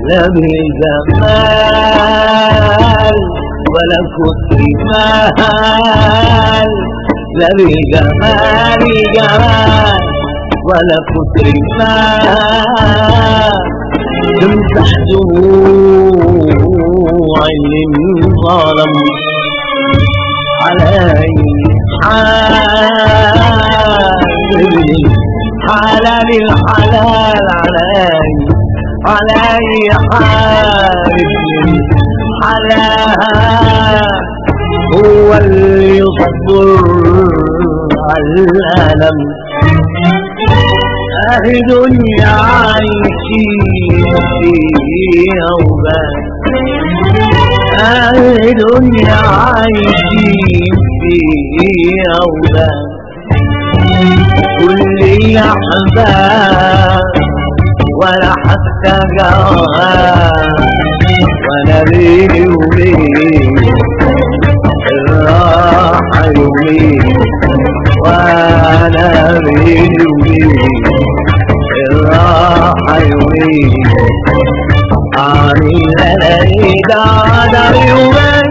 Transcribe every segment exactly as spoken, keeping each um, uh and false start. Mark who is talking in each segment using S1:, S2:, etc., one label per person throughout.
S1: لا بالجمال ولا كتر مال، لا بالجمال جمال ولا كتر مال، تمسح دموع اللي انظلم علي حال، حلال الحلال علي علي حال، حلال هو اللي يصبر على الألم. أهي دنيا عايشين فيها وبس، أهي دنيا عايشين فيها وبس، كل الأحباب ولا حتى جواب، وانا بيني وبين الراحة يومين، وانا بيني وبين الراحة يومين، عامل الاقي قاعدة يومين.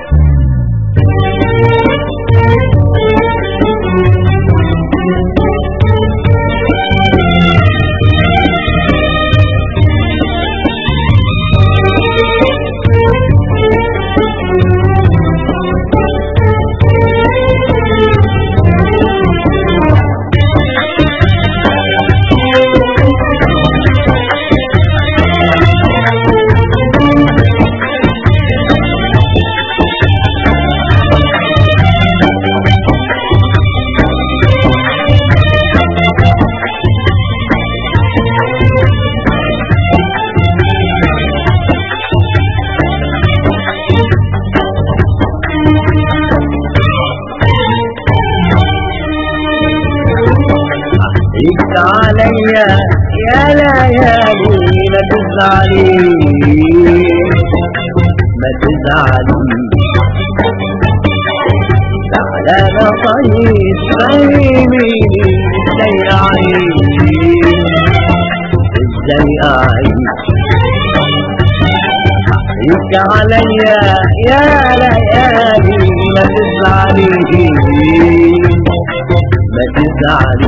S1: عليا يا ليالي ما تزعلي ما تزعلي، زعلانة طيب فهميني ازاي اعيش ازاي اعيش. عليك عليا يا ليالي ما تزعلي ما تزعلي،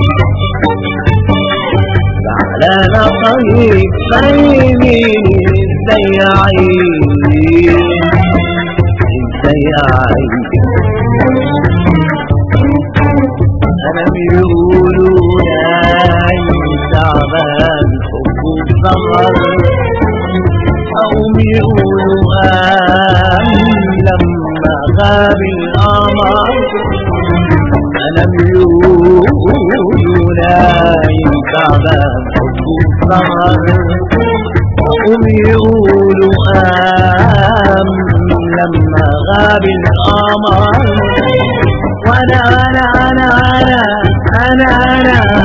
S1: زعلانة طيب فهميني ازاي اعيش ازاي اعيش. انا بيقولوا نايم تعبان حبه سهر، او بيقولوا قام لما غاب القمر، انا بيقولوا نايم تعبان حبه سهر، هم يقولوا قام لما غاب القمر، وانا انا انا انا انا انا